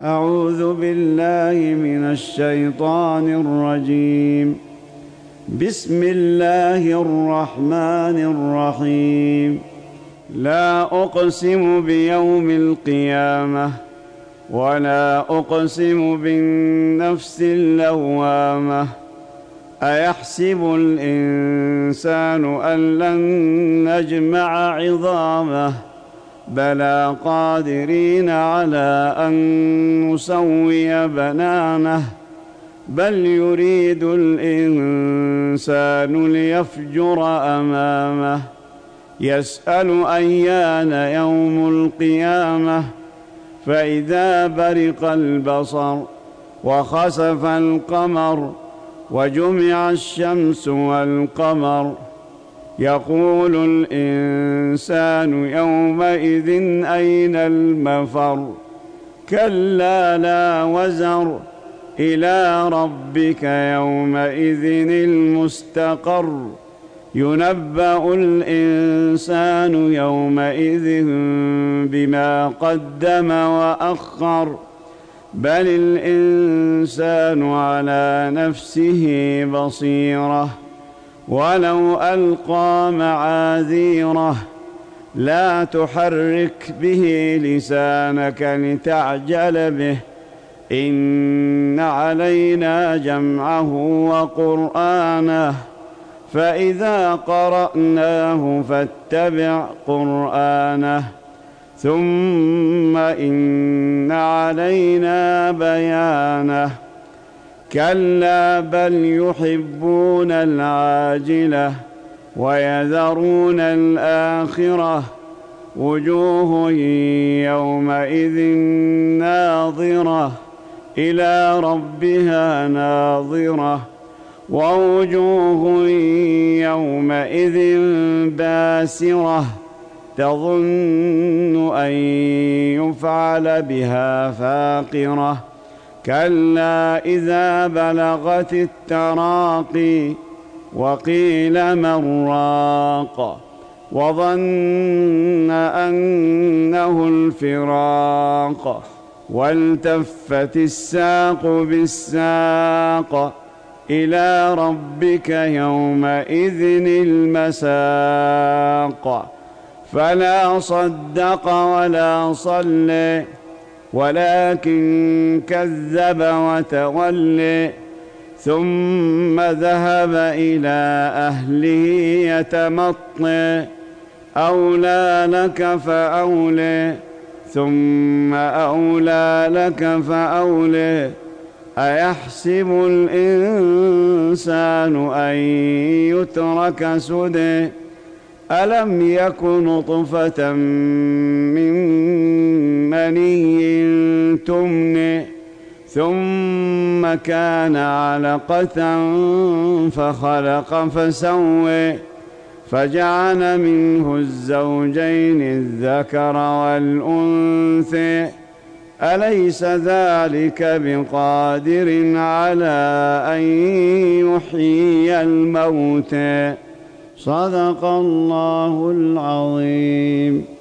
أعوذ بالله من الشيطان الرجيم. بسم الله الرحمن الرحيم. لا أقسم بيوم القيامة ولا أقسم بالنفس اللوامة. أيحسب الإنسان أن لن نجمع عظامه بلى قادرين على أن نسوي بنانه بل يريد الإنسان ليفجر أمامه يسأل أيان يوم القيامة فإذا برق البصر وخسف القمر وجمع الشمس والقمر يقول الإنسان يومئذ أين المفر كلا لا وزر إلى ربك يومئذ المستقر ينبأ الإنسان يومئذ بما قدم وأخر بل الإنسان على نفسه بصيرة ولو ألقى معاذيره لا تحرك به لسانك لتعجل به إن علينا جمعه وقرآنه فإذا قرأناه فاتبع قرآنه ثم إن علينا بيانه كلا بل يحبون العاجلة ويذرون الآخرة وجوه يومئذ ناظرة إلى ربها ناظرة ووجوه يومئذ باسرة تظن أن يفعل بها فاقرة كلا إذا بلغت التراقي وقيل من راق وظن أنه الفراق والتفت الساق بالساق إلى ربك يومئذ المساق فلا صدق ولا صلى ولكن كذب وتولى ثم ذهب إلى أهله يتمطى أولى لك فأولى ثم أولى لك فأولى أيحسب الإنسان أن يترك سدى ألم يك نطفة من مني تمنى ثم كان علقة فخلق فسوى فجعل منه الزوجين الذكر والأنثى أليس ذلك بقادر على أن يحيي الموتى صدق الله العظيم.